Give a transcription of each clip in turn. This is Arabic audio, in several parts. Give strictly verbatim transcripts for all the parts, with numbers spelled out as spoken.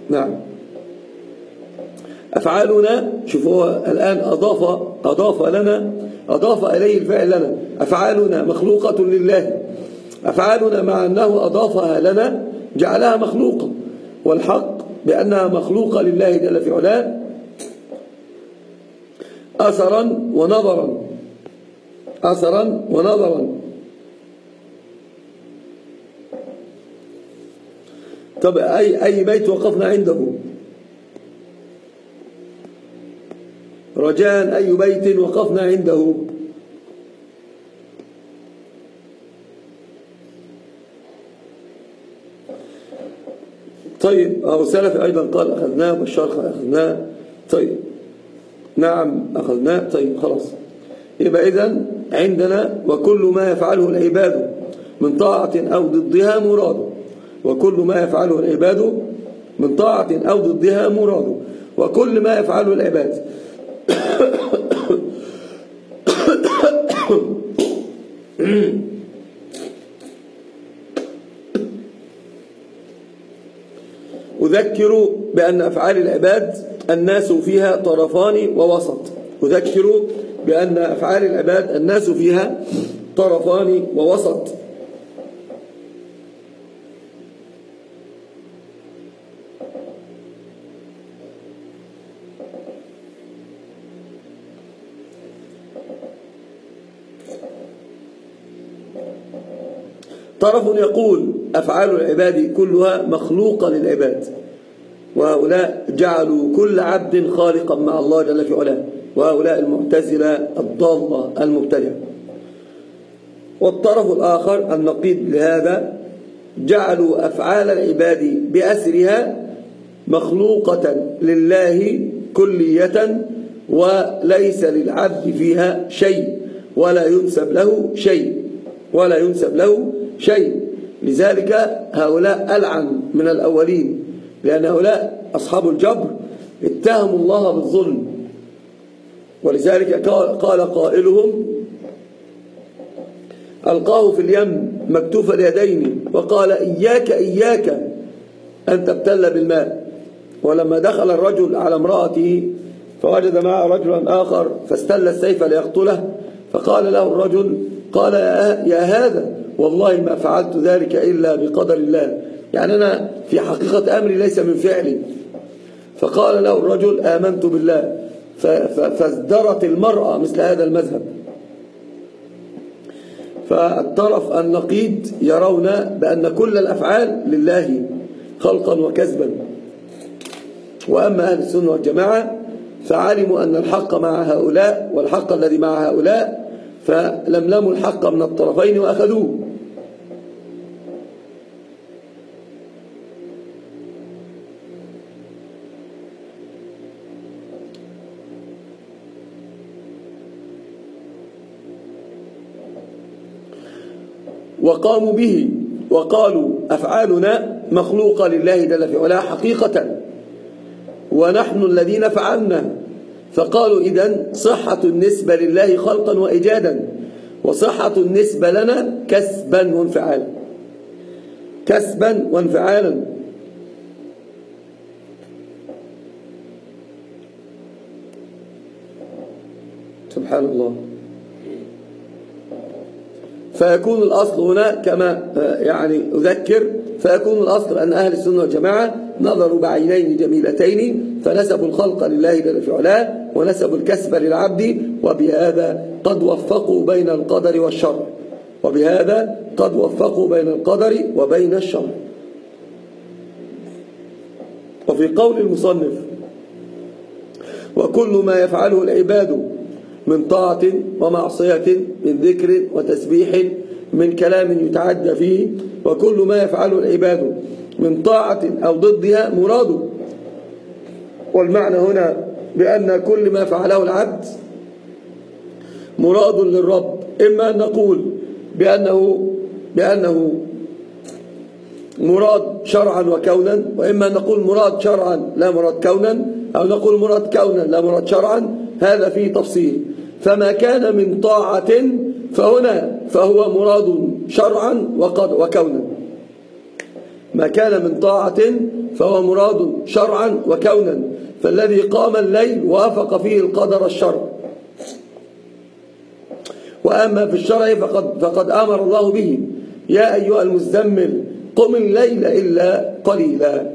نعم. أفعالنا، شوف هو الآن أضاف أضاف لنا أضاف إليه الفعل لنا. أفعالنا مخلوقة لله، أفعالنا مع أنه أضافها لنا جعلها مخلوقة، والحق بأنها مخلوقة لله جل في علاه أثرا ونظرا أثرا ونظرا. طب أي أي بيت وقفنا عنده؟ رجاء أي بيت وقفنا عنده؟ طيب أو سلفي أيضا قال أخذناه، والشرخ أخذناه. طيب نعم أخذناه. طيب خلاص، يبقى إذن عندنا وكل ما يفعله العباد من طاعة أو ضدها مراد، وكل ما يفعله العباد من طاعة أو ضدها مراد، وكل ما يفعله العباد أذكر بأن أفعال العباد الناس فيها طرفان ووسط. أذكر بأن أفعال العباد الناس فيها طرفان ووسط. طرف يقول أفعال العباد كلها مخلوقة للعباد، وهؤلاء جعلوا كل عبد خالقا مع الله جل في علاه، وهؤلاء المعتزلة الضالة المبتدعة. والطرف الآخر النقيض لهذا جعلوا أفعال العباد بأسرها مخلوقة لله كلية، وليس للعبد فيها شيء، ولا ينسب له شيء ولا ينسب له شيء. لذلك هؤلاء ألعن من الأولين، لأن هؤلاء أصحاب الجبر اتهموا الله بالظلم. ولذلك قال قائلهم ألقاه في اليم مكتوف اليدين وقال إياك إياك أن تبتل بالماء. ولما دخل الرجل على امرأته فوجد معه رجلا آخر فاستل السيف ليقتله، فقال له الرجل قال يا هذا والله ما فعلت ذلك إلا بقدر الله، يعني أنا في حقيقة أمري ليس من فعلي. فقال له الرجل آمنت بالله، فازدرت المرأة مثل هذا المذهب. فالطرف النقيض يرون بأن كل الأفعال لله خلقا وكسبا، وأما أهل السنة والجماعة فعلموا أن الحق مع هؤلاء والحق الذي مع هؤلاء، فلملموا الحق من الطرفين وأخذوه. وقاموا به وقالوا أفعالنا مخلوقة لله جل في علاه حقيقة، ونحن الذين فعلنا. فقالوا إذن صحة النسبة لله خلقا وإيجادا، وصحة النسبة لنا كسبا وانفعالا كسبا وانفعالا. سبحان الله. فيكون الأصل هنا كما يعني أذكر، فيكون الأصل أن أهل السنة والجماعة نظروا بعينين جميلتين، فنسبوا الخلق لله جل في علاه ونسبوا الكسب للعبد، وبهذا قد وفقوا بين القدر والشر وبهذا قد وفقوا بين القدر وبين الشر. وفي قول المصنف وكل ما يفعله العباد من طاعة ومعصية، من ذكر وتسبيح، من كلام يتعدى فيه، وكل ما يفعله العباد من طاعة أو ضدها مراد. والمعنى هنا بأن كل ما فعله العبد مراد للرب، إما أن نقول بأنه, بأنه مراد شرعا وكونا، وإما أن نقول مراد شرعا لا مراد كونا، أو نقول مراد كونا لا مراد شرعا. هذا فيه تفصيل. فما كان من طاعة فهنا فهو مراد شرعا وكونا، ما كان من طاعة فهو مراد شرعا وكونا، فالذي قام الليل وافق فيه القدر الشرع. وأما في الشرع فقد, فقد أمر الله به: يا أيها المزمل قم الليل إلا قليلا.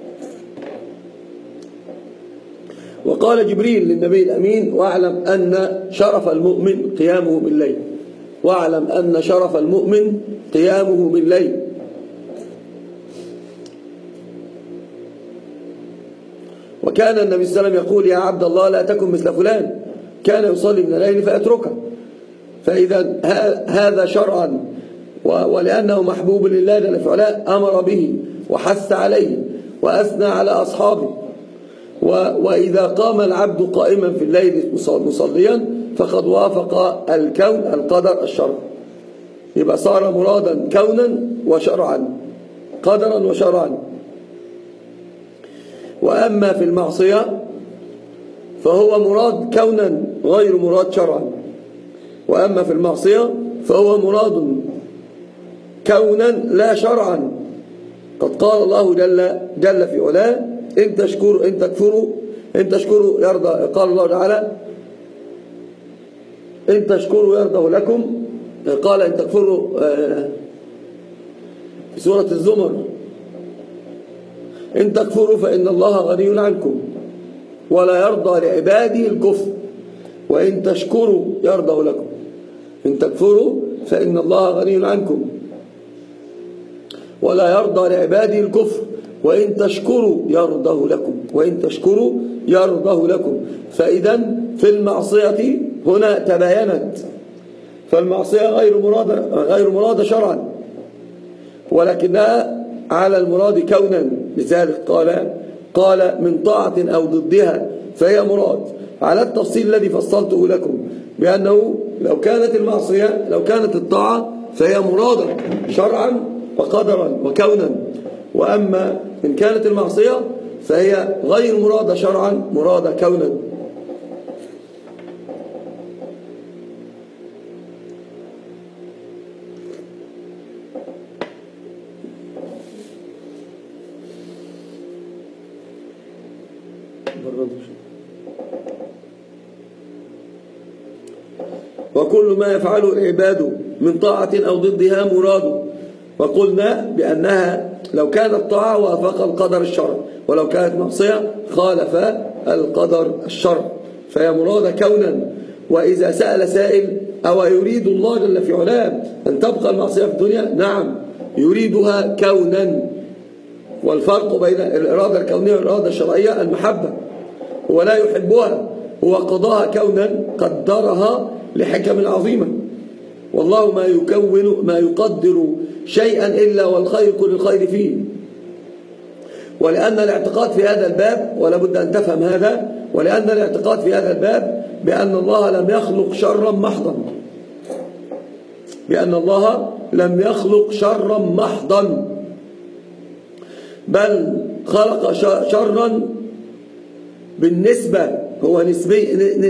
وقال جبريل للنبي الأمين: واعلم أن شرف المؤمن قيامه بالليل، واعلم أن شرف المؤمن قيامه بالليل. وكان النبي صلى الله عليه وسلم يقول: يا عبد الله لا تكن مثل فلان كان يصلي من الليل فأتركه. فإذا هذا شرعا، ولأنه محبوب لله جل في علاه أمر به وحث عليه وأثنى على أصحابه. وإذا قام العبد قائما في الليل مصليا فقد وافق الكون القدر الشرع، يبقى صار مرادا كونا وشرعا، قدرا وشرعا. وأما في المعصية فهو مراد كونا غير مراد شرعا. وأما في المعصية فهو مراد كونا لا شرعا. قد قال الله جل, جل في علاه: إن تشكروا إن تكفروا إن تشكروا يرضى. قال الله تعالى: إن تشكروا يرضه لكم. قال: إن تكفروا في سورة الزمر: إن تكفروا فإن الله غني عنكم ولا يرضى لعباده الكفر وإن تشكروا يرضه لكم. إن تكفروا فإن الله غني عنكم ولا يرضى لعباده الكفر وإن تشكروا يرضه لكم وإن تشكروا يرضه لكم. فإذا في المعصية هنا تباينت، فالمعصية غير مرادة غير مرادة شرعا، ولكنها على المراد كونا. لذلك قال قال من طاعة أو ضدها فهي مراد، على التفصيل الذي فصلته لكم، بأنه لو كانت المعصية لو كانت الطاعة فهي مرادة شرعا وقدرا وكونا، وأما إن كانت المعصية فهي غير مرادة شرعا، مرادة كونا. وكل ما يفعله العباد من طاعة أو ضدها مراد. وقلنا بأنها لو كانت طاعة وافق القدر الشرع، ولو كانت معصية خالف القدر الشرع، فهي مراد كونا. وإذا سأل سائل: أو يريد الله جل في علاه أن تبقى المعصية في الدنيا؟ نعم، يريدها كونا. والفرق بين الإرادة الكونية والإرادة الشرعية المحبة، هو لا يحبها، هو قضاها كونا، قدرها لحكم عظيمة. والله ما يكون ما يقدر شيئا إلا والخير كل الخير فيه. ولأن الاعتقاد في هذا الباب، ولا بد أن تفهم هذا، ولأن الاعتقاد في هذا الباب بأن الله لم يخلق شرا محضا، بأن الله لم يخلق شرا محضا، بل خلق شرا بالنسبة، هو نسبي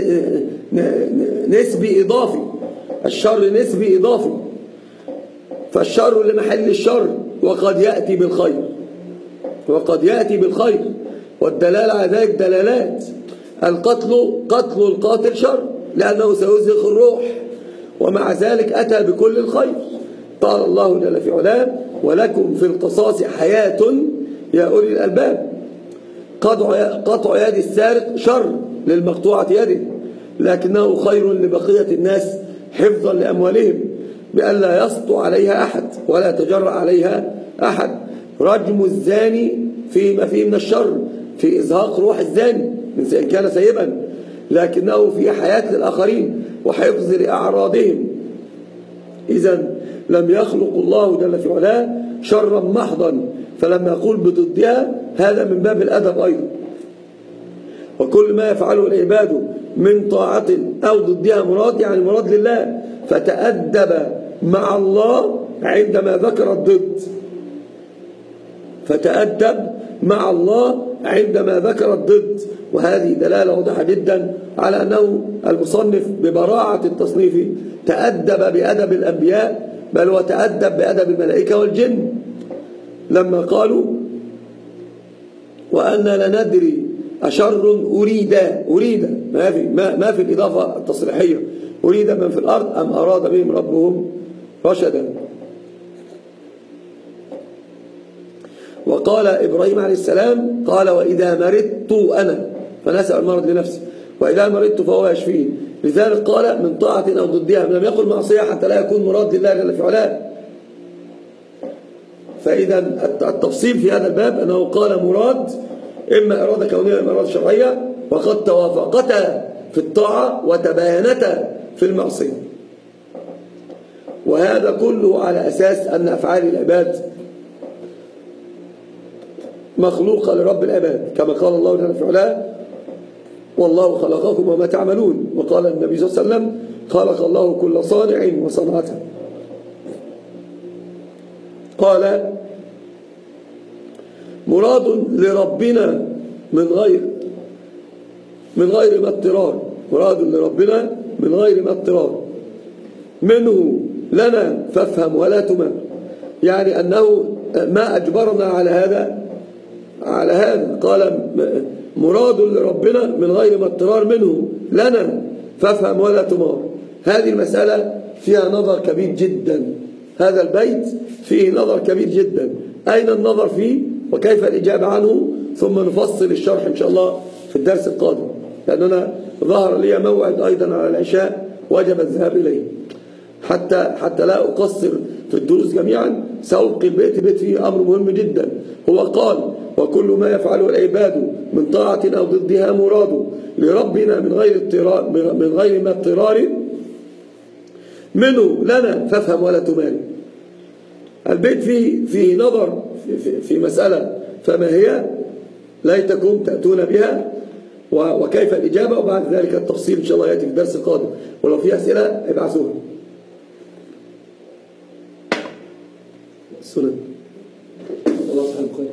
نسبي إضافي، الشر نسبي إضافي، فالشر لمحل الشر وقد يأتي بالخير وقد يأتي بالخير والدلالة على ذلك دلالات. القتل قتل القاتل شر لأنه سيزهق الروح، ومع ذلك أتى بكل الخير. قال الله جل في علاه: ولكم في القصاص حياة يا أولي الألباب. قطع يد السارق شر للمقطوعة يده، لكنه خير لبقية الناس حفظا لأموالهم بألا يسطو عليها أحد ولا يتجرأ عليها أحد. رجم الزاني فيما فيه من الشر في إزهاق روح الزاني إن كان سيبا، لكنه في حياة للآخرين وحفظ لأعراضهم. إذن لم يخلق الله جل في علاه شرا محضا، فلما يقول بضدها هذا من باب الأدب أيضا. وكل ما يفعله العباد من طاعة أو ضدها مراد، يعني مراد لله، فتأدب مع الله عندما ذكر الضد فتأدب مع الله عندما ذكر الضد. وهذه دلالة واضحة جدا على أنه المصنف ببراعة التصنيف تأدب بأدب الأنبياء، بل وتأدب بأدب الملائكة والجن، لما قالوا وأن لا ندري أشر أريد أريد ما في, ما, ما في الإضافة التصريحية أريد من في الأرض أم أراد بهم ربهم رشدا. وقال إبراهيم عليه السلام قال وإذا مرضت أنا فنسأل المرض لنفسه وإذا مرضت فهو يشفيه. لذلك قال من طاعة أو ضدها، لم يقل معصية حتى لا يكون مراد لله جل في علاه. فإذا التفصيل في هذا الباب أنه قال مراد إما إرادة كونية وإما إرادة شرعية، وقد توافقتا في الطاعة وتباينتا في المعصية. وهذا كله على أساس أن أفعال العباد مخلوقة لرب العباد، كما قال الله جل في علاه والله خلقكم وما تعملون. وقال النبي صلى الله عليه وسلم خلق الله كل صانع وصنعته. قال مراد لربنا من غير من غير ما اضطرار، مراد لربنا من غير ما اضطرار منه لنا فافهم ولا تمام، يعني أنه ما أجبرنا على هذا على هذا. قال مراد لربنا من غير ما اضطرار منه لنا فافهم ولا تمار. هذه المسألة فيها نظر كبير جدا، هذا البيت فيه نظر كبير جدا. أين النظر فيه وكيف الإجابة عنه؟ ثم نفصل الشرح إن شاء الله في الدرس القادم، لأننا ظهر لي موعد أيضا على العشاء وجب الذهاب إليه. حتى حتى لا أقصر في الدروس جميعا سألقي البيت بيت فيه أمر مهم جدا. هو قال وكل ما يفعله العباد من طاعة أو ضدها مراد لربنا من غير اضطرار من غير ما اضطرار منه لنا فافهم ولا تمال. البيت فيه فيه نظر في, في مسألة فما هي ليتكم تأتون بها وكيف الإجابة، وبعد ذلك التفصيل إن شاء الله يأتي في الدرس القادم. ولو في أسئلة ابعثوها. السنن الله سبحانه خير.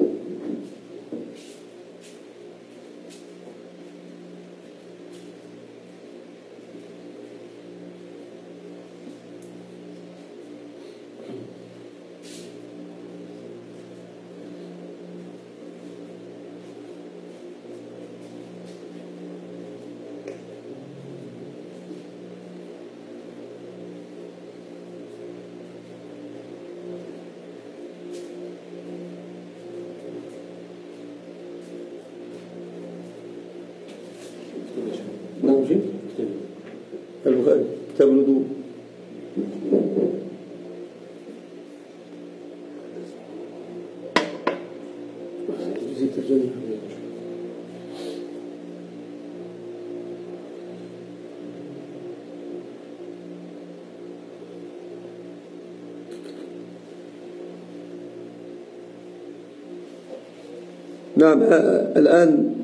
نعم شيء البخاري كتاب الوضوء. نعم الآن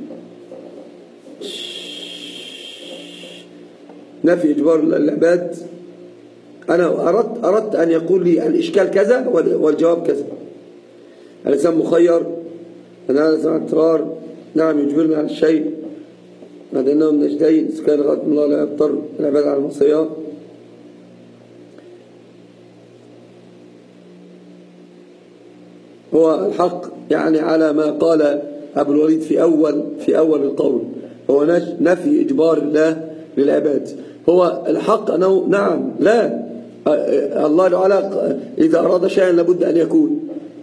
نفي إجبار العباد. أنا أردت, أردت أن يقول لي الإشكال كذا والجواب كذا. الإنسان مخير أن هذا سمع اضطرار نعم يجبرنا على الشيء بعد أنهم نجدين إذا كان غير الله لا يضطر العباد على المعصية. هو الحق يعني على ما قال أبو الوليد في أول في أول القول، هو نفي إجبار الله للعباد. هو الحق أنه نعم لا الله تعالى إذا أراد شيئا لابد أن يكون.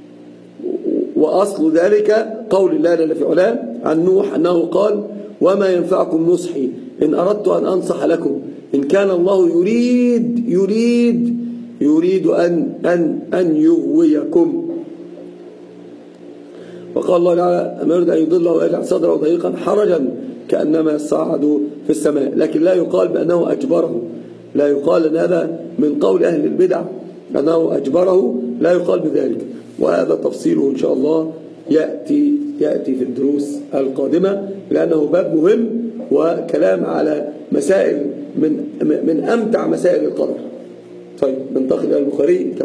وأصل ذلك قول الله جل في علاه عن نوح أنه قال وما ينفعكم نصحي إن أردت أن أنصح لكم إن كان الله يريد يريد يريد أن أن أن يغويكم. وقال الله تعالى أما يريد أن يضله ويجعل صدره ضيقا حرجا كأنما يصعد في السماء. لكن لا يقال بأنه أجبره، لا يقال أن هذا من قول أهل البدع أنه أجبره، لا يقال بذلك. وهذا تفصيله إن شاء الله يأتي يأتي في الدروس القادمة، لأنه باب مهم وكلام على مسائل من من أمتع مسائل القدر. طيب ننتقل إلى البخاري.